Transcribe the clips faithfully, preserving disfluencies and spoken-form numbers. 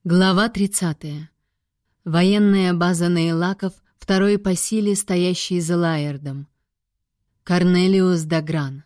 Глава тридцатая. Военная база Нейлаков, второй по силе, стоящий за Лаэрдом. Корнелиус Дагран.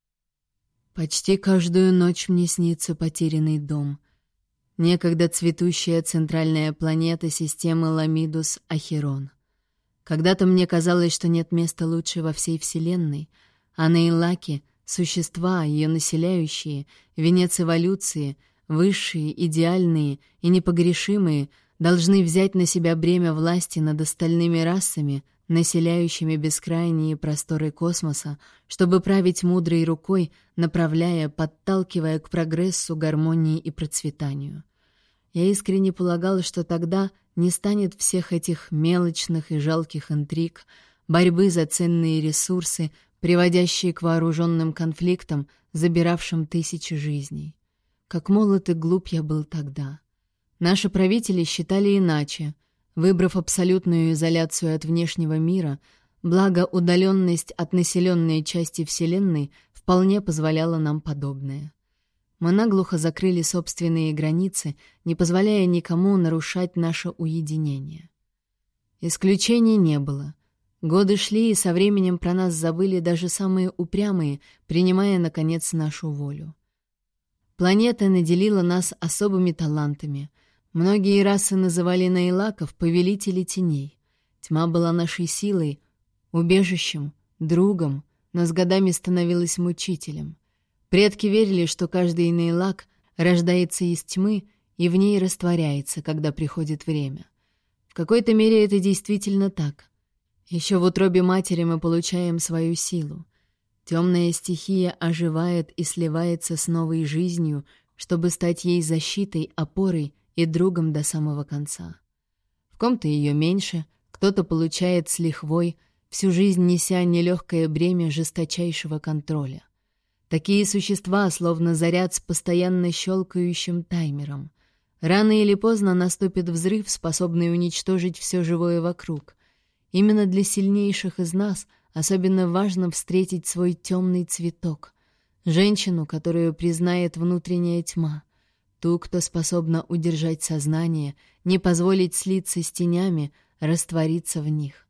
Почти каждую ночь мне снится потерянный дом. Некогда цветущая центральная планета системы Ламидус Ахерон. Когда-то мне казалось, что нет места лучше во всей Вселенной, а Нейлаки — существа, ее населяющие, венец эволюции — высшие, идеальные и непогрешимые, должны взять на себя бремя власти над остальными расами, населяющими бескрайние просторы космоса, чтобы править мудрой рукой, направляя, подталкивая к прогрессу, гармонии и процветанию. Я искренне полагала, что тогда не станет всех этих мелочных и жалких интриг, борьбы за ценные ресурсы, приводящие к вооруженным конфликтам, забиравшим тысячи жизней. Как молод и глуп я был тогда. Наши правители считали иначе. Выбрав абсолютную изоляцию от внешнего мира, благо удаленность от населенной части Вселенной вполне позволяла нам подобное. Мы наглухо закрыли собственные границы, не позволяя никому нарушать наше уединение. Исключений не было. Годы шли, и со временем про нас забыли даже самые упрямые, принимая, наконец, нашу волю. Планета наделила нас особыми талантами. Многие расы называли Нейлаков повелители теней. Тьма была нашей силой, убежищем, другом, но с годами становилась мучителем. Предки верили, что каждый Нейлак рождается из тьмы и в ней растворяется, когда приходит время. В какой-то мере это действительно так. Еще в утробе матери мы получаем свою силу. Темная стихия оживает и сливается с новой жизнью, чтобы стать ей защитой, опорой и другом до самого конца. В ком-то ее меньше, кто-то получает с лихвой, всю жизнь неся нелегкое бремя жесточайшего контроля. Такие существа словно заряд с постоянно щелкающим таймером. Рано или поздно наступит взрыв, способный уничтожить все живое вокруг. Именно для сильнейших из нас особенно важно встретить свой темный цветок, женщину, которую признает внутренняя тьма, ту, кто способна удержать сознание, не позволить слиться с тенями, раствориться в них.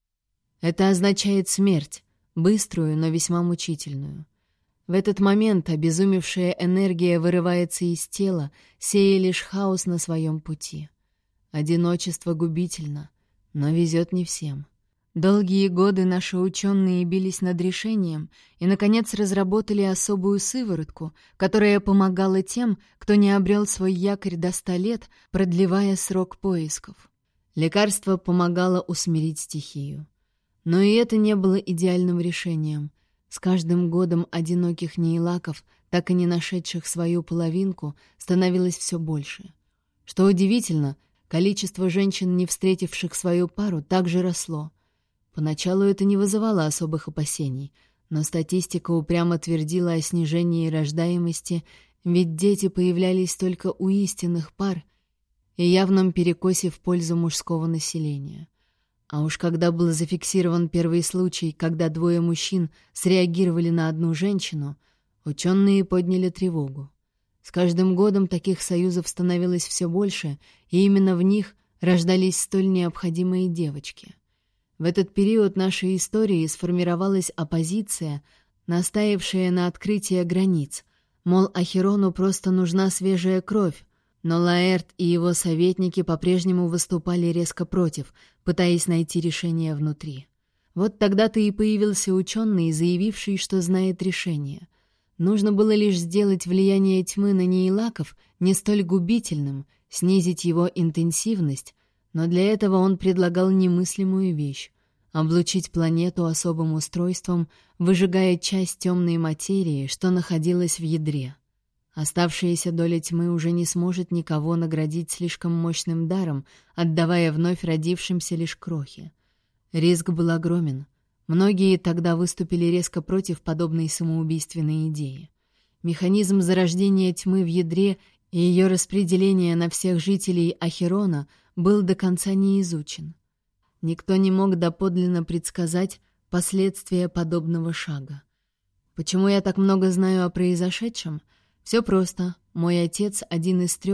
Это означает смерть, быструю, но весьма мучительную. В этот момент обезумевшая энергия вырывается из тела, сея лишь хаос на своем пути. Одиночество губительно, но везет не всем. Долгие годы наши ученые бились над решением и, наконец, разработали особую сыворотку, которая помогала тем, кто не обрел свой якорь до ста лет, продлевая срок поисков. Лекарство помогало усмирить стихию. Но и это не было идеальным решением. С каждым годом одиноких нейлаков, так и не нашедших свою половинку, становилось все больше. Что удивительно, количество женщин, не встретивших свою пару, также росло. Поначалу это не вызывало особых опасений, но статистика упрямо твердила о снижении рождаемости, ведь дети появлялись только у истинных пар и явном перекосе в пользу мужского населения. А уж когда был зафиксирован первый случай, когда двое мужчин среагировали на одну женщину, ученые подняли тревогу. С каждым годом таких союзов становилось все больше, и именно в них рождались столь необходимые девочки. В этот период нашей истории сформировалась оппозиция, настаившая на открытии границ, мол, Ахерону просто нужна свежая кровь, но Лаэрт и его советники по-прежнему выступали резко против, пытаясь найти решение внутри. Вот тогда-то и появился ученый, заявивший, что знает решение. Нужно было лишь сделать влияние тьмы на нейлаков не столь губительным, снизить его интенсивность, но для этого он предлагал немыслимую вещь — облучить планету особым устройством, выжигая часть темной материи, что находилась в ядре. Оставшаяся доля тьмы уже не сможет никого наградить слишком мощным даром, отдавая вновь родившимся лишь крохи. Риск был огромен. Многие тогда выступили резко против подобной самоубийственной идеи. Механизм зарождения тьмы в ядре и ее распределение на всех жителей Ахерона был до конца не изучен. Никто не мог доподлинно предсказать последствия подобного шага. Почему я так много знаю о произошедшем? Все просто. Мой отец, один из трех,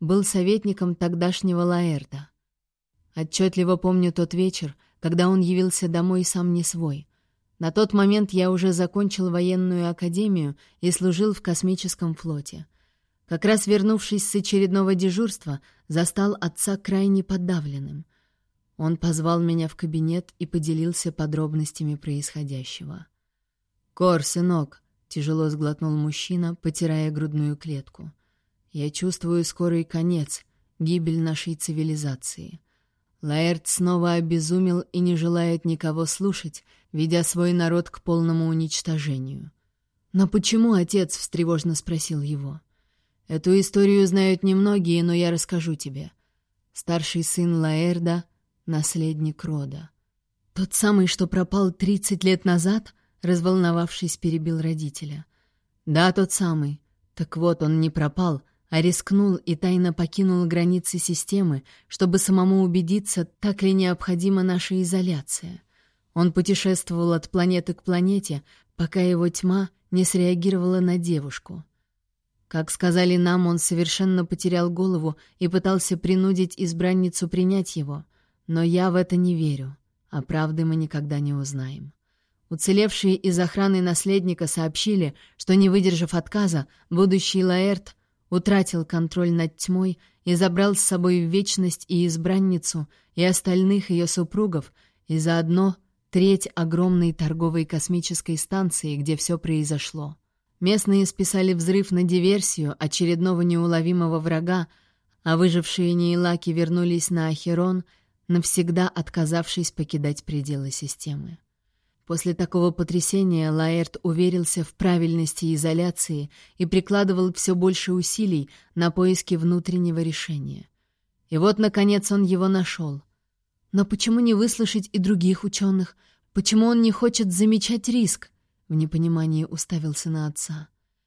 был советником тогдашнего Лаэрда. Отчетливо помню тот вечер, когда он явился домой сам не свой. На тот момент я уже закончил военную академию и служил в космическом флоте. Как раз вернувшись с очередного дежурства, застал отца крайне подавленным. Он позвал меня в кабинет и поделился подробностями происходящего. «Кор, сынок», — тяжело сглотнул мужчина, потирая грудную клетку. «Я чувствую скорый конец, гибель нашей цивилизации. Лаэрд снова обезумел и не желает никого слушать, ведя свой народ к полному уничтожению». «Но почему, отец?» — встревожно спросил его. «Эту историю знают немногие, но я расскажу тебе. Старший сын Лаэрда — наследник рода. Тот самый, что пропал тридцать лет назад?» — разволновавшись, перебил родителя. «Да, тот самый. Так вот, он не пропал, а рискнул и тайно покинул границы системы, чтобы самому убедиться, так ли необходима наша изоляция. Он путешествовал от планеты к планете, пока его тьма не среагировала на девушку. Как сказали нам, он совершенно потерял голову и пытался принудить избранницу принять его, но я в это не верю, а правды мы никогда не узнаем. Уцелевшие из охраны наследника сообщили, что, не выдержав отказа, будущий Лаэрд утратил контроль над тьмой и забрал с собой в вечность и избранницу, и остальных ее супругов, и заодно треть огромной торговой космической станции, где все произошло. Местные списали взрыв на диверсию очередного неуловимого врага, а выжившие нейлаки вернулись на Ахерон, навсегда отказавшись покидать пределы системы. После такого потрясения Лаэрд уверился в правильности изоляции и прикладывал все больше усилий на поиски внутреннего решения. И вот, наконец, он его нашел. Но почему не выслушать и других ученых? Почему он не хочет замечать риск? В непонимании уставился на отца.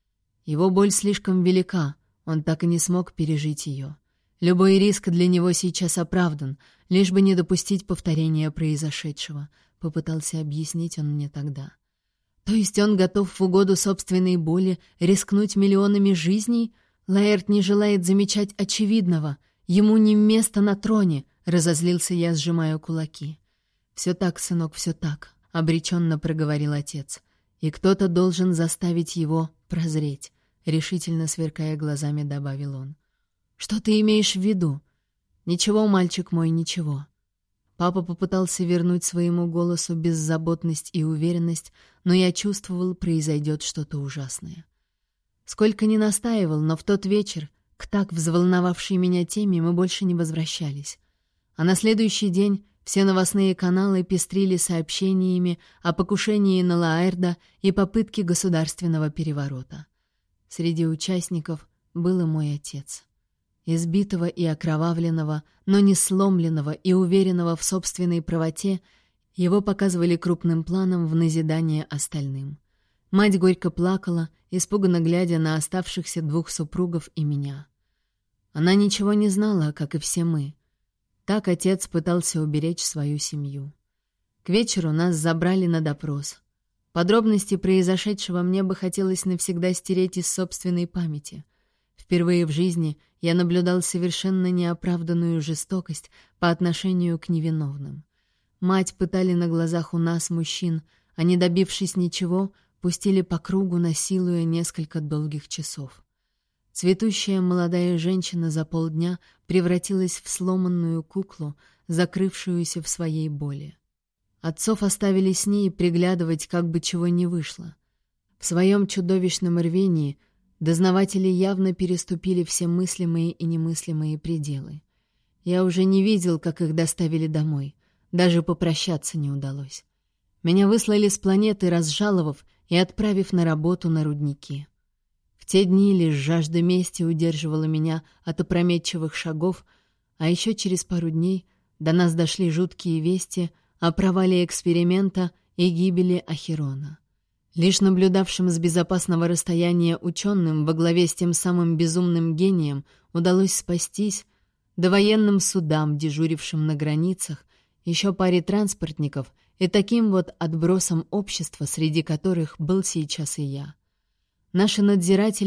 Его боль слишком велика, он так и не смог пережить ее. Любой риск для него сейчас оправдан, лишь бы не допустить повторения произошедшего, попытался объяснить он мне тогда. То есть он готов в угоду собственной боли рискнуть миллионами жизней? Лаэрд не желает замечать очевидного. Ему не место на троне, разозлился я, сжимая кулаки. Все так, сынок, все так, обреченно проговорил отец. И кто-то должен заставить его прозреть, решительно сверкая глазами, добавил он. Что ты имеешь в виду? Ничего, мальчик мой, ничего. Папа попытался вернуть своему голосу беззаботность и уверенность, но я чувствовал, произойдет что-то ужасное. Сколько ни настаивал, но в тот вечер, к так взволновавшей меня теме, мы больше не возвращались. А на следующий день все новостные каналы пестрили сообщениями о покушении на Лаэрда и попытке государственного переворота. Среди участников был и мой отец. Избитого и окровавленного, но не сломленного и уверенного в собственной правоте, его показывали крупным планом в назидание остальным. Мать горько плакала, испуганно глядя на оставшихся двух супругов и меня. Она ничего не знала, как и все мы. Так отец пытался уберечь свою семью. К вечеру нас забрали на допрос. Подробности произошедшего мне бы хотелось навсегда стереть из собственной памяти. Впервые в жизни я наблюдал совершенно неоправданную жестокость по отношению к невиновным. Мать пытали на глазах у нас, мужчин, а не добившись ничего, пустили по кругу, насилуя несколько долгих часов. Цветущая молодая женщина за полдня превратилась в сломанную куклу, закрывшуюся в своей боли. Отцов оставили с ней приглядывать, как бы чего не вышло. В своем чудовищном рвении дознаватели явно переступили все мыслимые и немыслимые пределы. Я уже не видел, как их доставили домой. Даже попрощаться не удалось. Меня выслали с планеты, разжаловав и отправив на работу на рудники. В те дни лишь жажда мести удерживала меня от опрометчивых шагов, а еще через пару дней до нас дошли жуткие вести о провале эксперимента и гибели Ахерона. Лишь наблюдавшим с безопасного расстояния ученым во главе с тем самым безумным гением удалось спастись, да военным судам, дежурившим на границах, еще паре транспортников и таким вот отбросом общества, среди которых был сейчас и я. Наши надзиратели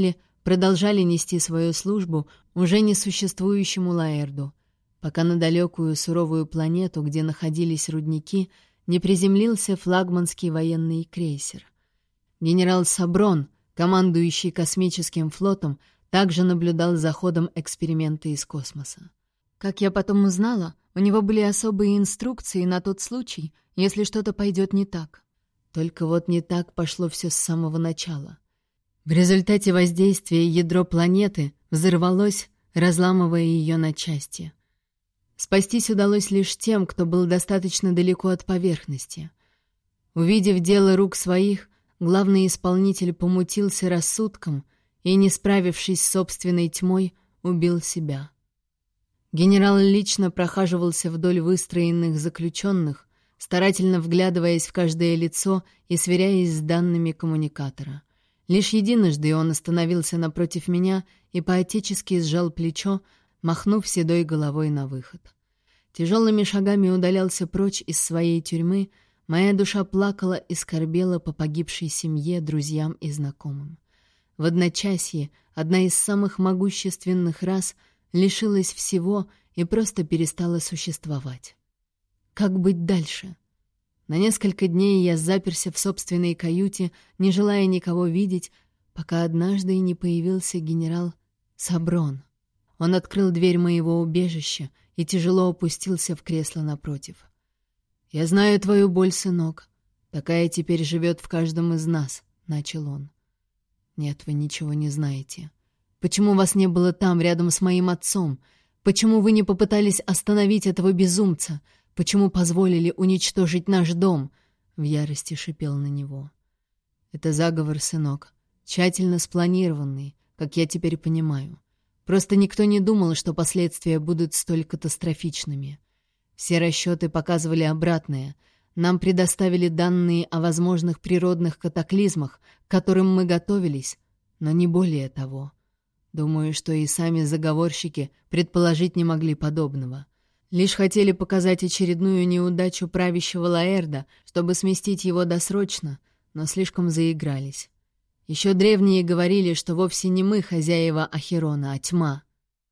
продолжали нести свою службу уже несуществующему Лаэрду, пока на далекую суровую планету, где находились рудники, не приземлился флагманский военный крейсер. Генерал Саброн, командующий космическим флотом, также наблюдал за ходом эксперимента из космоса. Как я потом узнала, у него были особые инструкции на тот случай, если что-то пойдет не так. Только вот не так пошло все с самого начала. В результате воздействия ядро планеты взорвалось, разламывая ее на части. Спастись удалось лишь тем, кто был достаточно далеко от поверхности. Увидев дело рук своих, главный исполнитель помутился рассудком и, не справившись с собственной тьмой, убил себя. Генерал лично прохаживался вдоль выстроенных заключенных, старательно вглядываясь в каждое лицо и сверяясь с данными коммуникатора. Лишь единожды он остановился напротив меня и поотечески сжал плечо, махнув седой головой на выход. Тяжелыми шагами удалялся прочь из своей тюрьмы, моя душа плакала и скорбела по погибшей семье, друзьям и знакомым. В одночасье одна из самых могущественных рас лишилась всего и просто перестала существовать. Как быть дальше? На несколько дней я заперся в собственной каюте, не желая никого видеть, пока однажды не появился генерал Саброн. Он открыл дверь моего убежища и тяжело опустился в кресло напротив. «Я знаю твою боль, сынок. Такая теперь живет в каждом из нас», — начал он. «Нет, вы ничего не знаете. Почему вас не было там, рядом с моим отцом? Почему вы не попытались остановить этого безумца? Почему позволили уничтожить наш дом?» В ярости шипел на него. «Это заговор, сынок, тщательно спланированный, как я теперь понимаю. Просто никто не думал, что последствия будут столь катастрофичными. Все расчеты показывали обратное. Нам предоставили данные о возможных природных катаклизмах, к которым мы готовились, но не более того. Думаю, что и сами заговорщики предположить не могли подобного. Лишь хотели показать очередную неудачу правящего Лаэрда, чтобы сместить его досрочно, но слишком заигрались. Еще древние говорили, что вовсе не мы хозяева Ахерона, а тьма.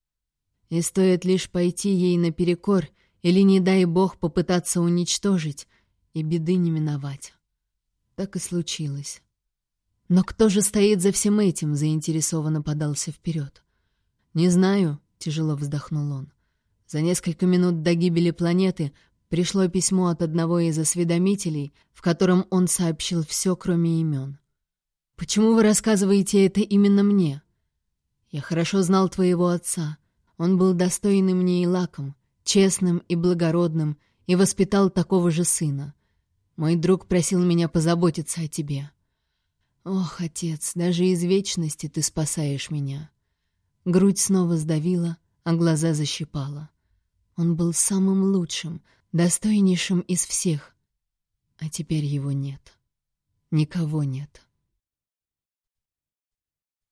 И стоит лишь пойти ей наперекор, или, не дай бог, попытаться уничтожить, и беды не миновать. Так и случилось. Но кто же стоит за всем этим, заинтересованно подался вперед. «Не знаю», — тяжело вздохнул он. За несколько минут до гибели планеты пришло письмо от одного из осведомителей, в котором он сообщил все, кроме имен. «Почему вы рассказываете это именно мне? Я хорошо знал твоего отца. Он был достойным неилаком, честным и благородным, и воспитал такого же сына. Мой друг просил меня позаботиться о тебе. Ох, отец, даже из вечности ты спасаешь меня». Грудь снова сдавила, а глаза защипала. Он был самым лучшим, достойнейшим из всех. А теперь его нет. Никого нет.